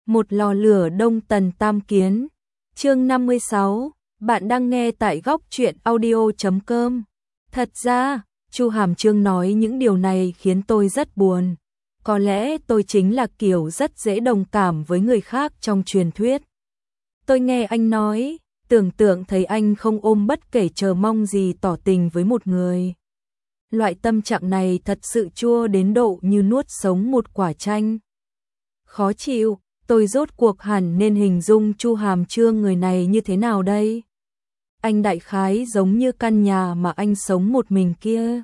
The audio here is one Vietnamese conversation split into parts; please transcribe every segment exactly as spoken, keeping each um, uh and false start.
Một lò lửa đông tần tam kiến. Chương năm mươi sáu, bạn đang nghe tại góc truyện audio chấm com. Thật ra, Chu Hàm Chương nói những điều này khiến tôi rất buồn. Có lẽ tôi chính là kiểu rất dễ đồng cảm với người khác trong truyền thuyết. Tôi nghe anh nói, tưởng tượng thấy anh không ôm bất kể chờ mong gì tỏ tình với một người. Loại tâm trạng này thật sự chua đến độ như nuốt sống một quả chanh. Khó chịu, tôi rốt cuộc hẳn nên hình dung Chu Hàm Chương người này như thế nào đây? Anh đại khái giống như căn nhà mà anh sống một mình kia.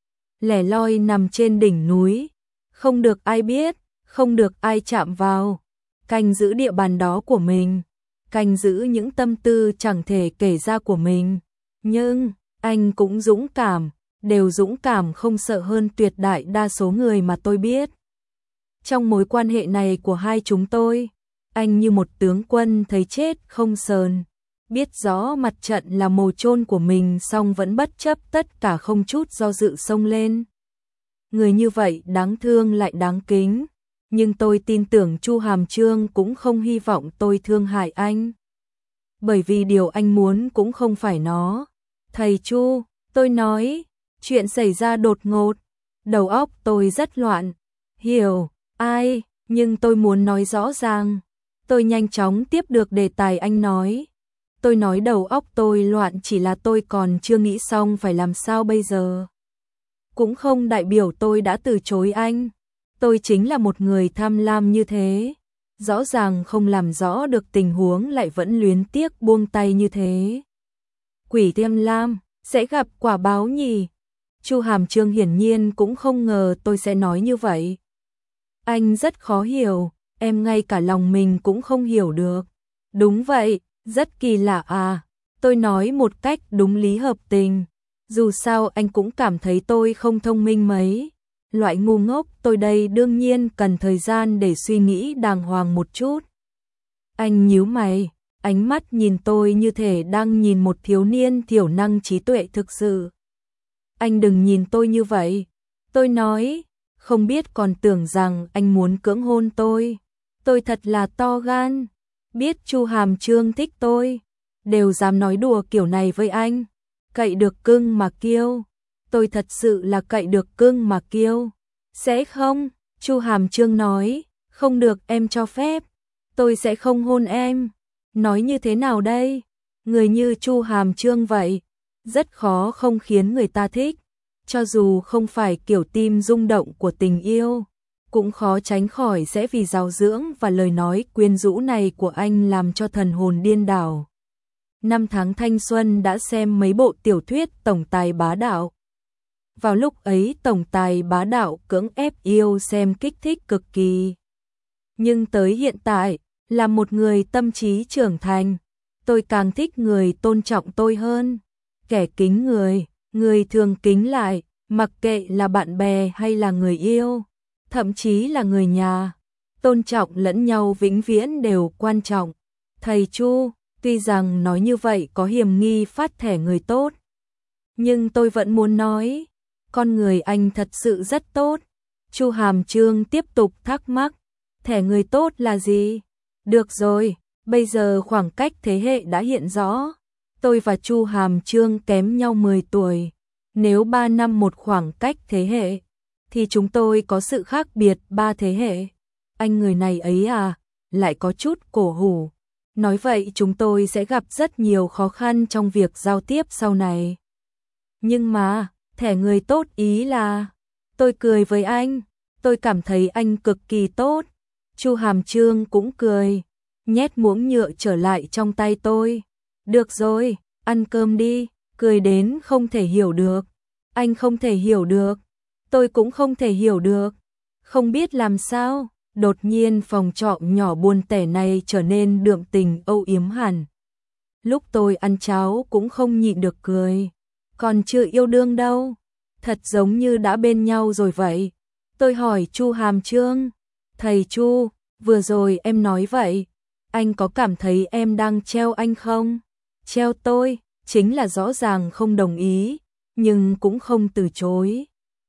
Lẻ loi nằm trên đỉnh núi, không được ai biết, không được ai chạm vào. Canh giữ địa bàn đó của mình, canh giữ những tâm tư chẳng thể kể ra của mình. Nhưng, anh cũng dũng cảm, đều dũng cảm không sợ hơn tuyệt đại đa số người mà tôi biết. Trong mối quan hệ này của hai chúng tôi, anh như một tướng quân thấy chết không sờn, biết rõ mặt trận là mồ chôn của mình song vẫn bất chấp tất cả không chút do dự xông lên. Người như vậy đáng thương lại đáng kính, nhưng tôi tin tưởng Chu Hàm Chương cũng không hy vọng tôi thương hại anh. Bởi vì điều anh muốn cũng không phải nó. Thầy Chu, tôi nói, chuyện xảy ra đột ngột, đầu óc tôi rất loạn. Hiểu, ai, nhưng tôi muốn nói rõ ràng. Tôi nhanh chóng tiếp được đề tài anh nói. Tôi nói đầu óc tôi loạn chỉ là tôi còn chưa nghĩ xong phải làm sao bây giờ. Cũng không đại biểu tôi đã từ chối anh. Tôi chính là một người tham lam như thế. Rõ ràng không làm rõ được tình huống lại vẫn luyến tiếc buông tay như thế. Quỷ tham lam, sẽ gặp quả báo nhỉ? Chu Hàm Chương hiển nhiên cũng không ngờ tôi sẽ nói như vậy. Anh rất khó hiểu, em ngay cả lòng mình cũng không hiểu được. Đúng vậy, rất kỳ lạ à. Tôi nói một cách đúng lý hợp tình. Dù sao anh cũng cảm thấy tôi không thông minh mấy. Loại ngu ngốc tôi đây đương nhiên cần thời gian để suy nghĩ đàng hoàng một chút. Anh nhíu mày, ánh mắt nhìn tôi như thể đang nhìn một thiếu niên thiểu năng trí tuệ thực sự. Anh đừng nhìn tôi như vậy. Tôi nói, không biết còn tưởng rằng anh muốn cưỡng hôn tôi. Tôi thật là to gan. Biết Chu Hàm Chương thích tôi, đều dám nói đùa kiểu này với anh. Cậy được cưng mà kiêu. Tôi thật sự là cậy được cưng mà kiêu. Sẽ không, Chu Hàm Chương nói, không được em cho phép. Tôi sẽ không hôn em. Nói như thế nào đây? Người như Chu Hàm Chương vậy, rất khó không khiến người ta thích. Cho dù không phải kiểu tim rung động của tình yêu, cũng khó tránh khỏi sẽ vì giáo dưỡng và lời nói quyến rũ này của anh làm cho thần hồn điên đảo. Năm tháng thanh xuân đã xem mấy bộ tiểu thuyết tổng tài bá đạo. Vào lúc ấy tổng tài bá đạo cưỡng ép yêu xem kích thích cực kỳ. Nhưng tới hiện tại, là một người tâm trí trưởng thành, tôi càng thích người tôn trọng tôi hơn. Kẻ kính người, người thường kính lại, mặc kệ là bạn bè hay là người yêu, thậm chí là người nhà. Tôn trọng lẫn nhau vĩnh viễn đều quan trọng. Thầy Chu, tuy rằng nói như vậy có hiềm nghi phát thẻ người tốt, nhưng tôi vẫn muốn nói, con người anh thật sự rất tốt. Chu Hàm Chương tiếp tục thắc mắc, thẻ người tốt là gì? Được rồi, bây giờ khoảng cách thế hệ đã hiện rõ. Tôi và Chu Hàm Chương kém nhau mười tuổi. Nếu ba năm một khoảng cách thế hệ, thì chúng tôi có sự khác biệt ba thế hệ. Anh người này ấy à, lại có chút cổ hủ. Nói vậy chúng tôi sẽ gặp rất nhiều khó khăn trong việc giao tiếp sau này. Nhưng mà, thẻ người tốt ý là... Tôi cười với anh, tôi cảm thấy anh cực kỳ tốt. Chu Hàm Chương cũng cười, nhét muỗng nhựa trở lại trong tay tôi. Được rồi, ăn cơm đi, cười đến không thể hiểu được. Anh không thể hiểu được, tôi cũng không thể hiểu được. Không biết làm sao, đột nhiên phòng trọ nhỏ buồn tẻ này trở nên đượm tình âu yếm hẳn. Lúc tôi ăn cháo cũng không nhịn được cười. Còn chưa yêu đương đâu, thật giống như đã bên nhau rồi vậy. Tôi hỏi Chu Hàm Chương, thầy Chu, vừa rồi em nói vậy, anh có cảm thấy em đang treo anh không? Treo tôi, chính là rõ ràng không đồng ý, nhưng cũng không từ chối.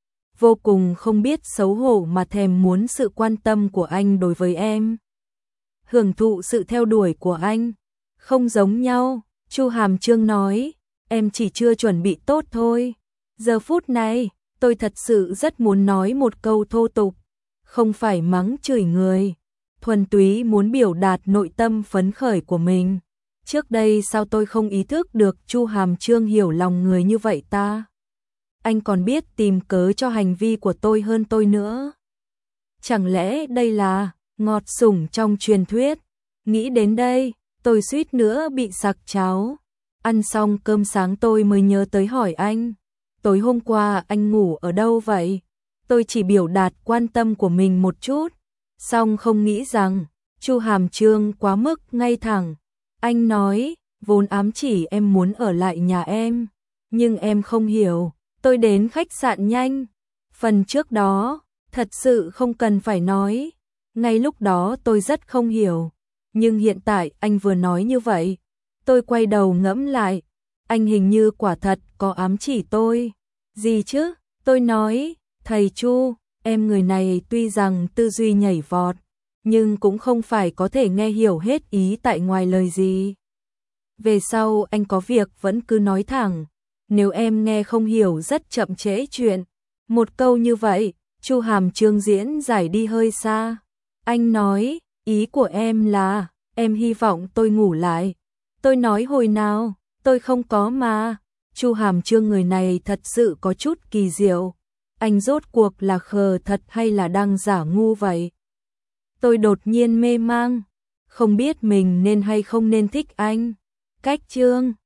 Vô cùng không biết xấu hổ mà thèm muốn sự quan tâm của anh đối với em. hưởng thụ sự theo đuổi của anh. Không giống nhau, Chu Hàm Chương nói, em chỉ chưa chuẩn bị tốt thôi. Giờ phút này, tôi thật sự rất muốn nói một câu thô tục, không phải mắng chửi người, thuần túy muốn biểu đạt nội tâm phấn khởi của mình. Trước đây sao tôi không ý thức được Chu Hàm Chương hiểu lòng người như vậy ta? Anh còn biết tìm cớ cho hành vi của tôi hơn tôi nữa. Chẳng lẽ đây là ngọt sủng trong truyền thuyết? Nghĩ đến đây, tôi suýt nữa bị sặc cháo. Ăn xong cơm sáng tôi mới nhớ tới hỏi anh, tối hôm qua anh ngủ ở đâu vậy? Tôi chỉ biểu đạt quan tâm của mình một chút, song không nghĩ rằng Chu Hàm Chương quá mức ngay thẳng. Anh nói, vốn ám chỉ em muốn ở lại nhà em, nhưng em không hiểu, tôi đến khách sạn nhanh. Phần trước đó, thật sự không cần phải nói, ngay lúc đó tôi rất không hiểu, nhưng hiện tại anh vừa nói như vậy, tôi quay đầu ngẫm lại, anh hình như quả thật có ám chỉ tôi. Gì chứ? Tôi nói, thầy Chu, em người này tuy rằng tư duy nhảy vọt, nhưng cũng không phải có thể nghe hiểu hết ý tại ngoài lời gì. Về sau anh có việc vẫn cứ nói thẳng, nếu em nghe không hiểu rất chậm trễ chuyện. Một câu như vậy, Chu Hàm Chương diễn giải đi hơi xa. Anh nói, ý của em là, em hy vọng tôi ngủ lại. Tôi nói hồi nào, tôi không có mà. Chu Hàm Chương người này thật sự có chút kỳ diệu. Anh rốt cuộc là khờ thật hay là đang giả ngu vậy? Tôi đột nhiên mê mang, không biết mình nên hay không nên thích anh. Cách Chương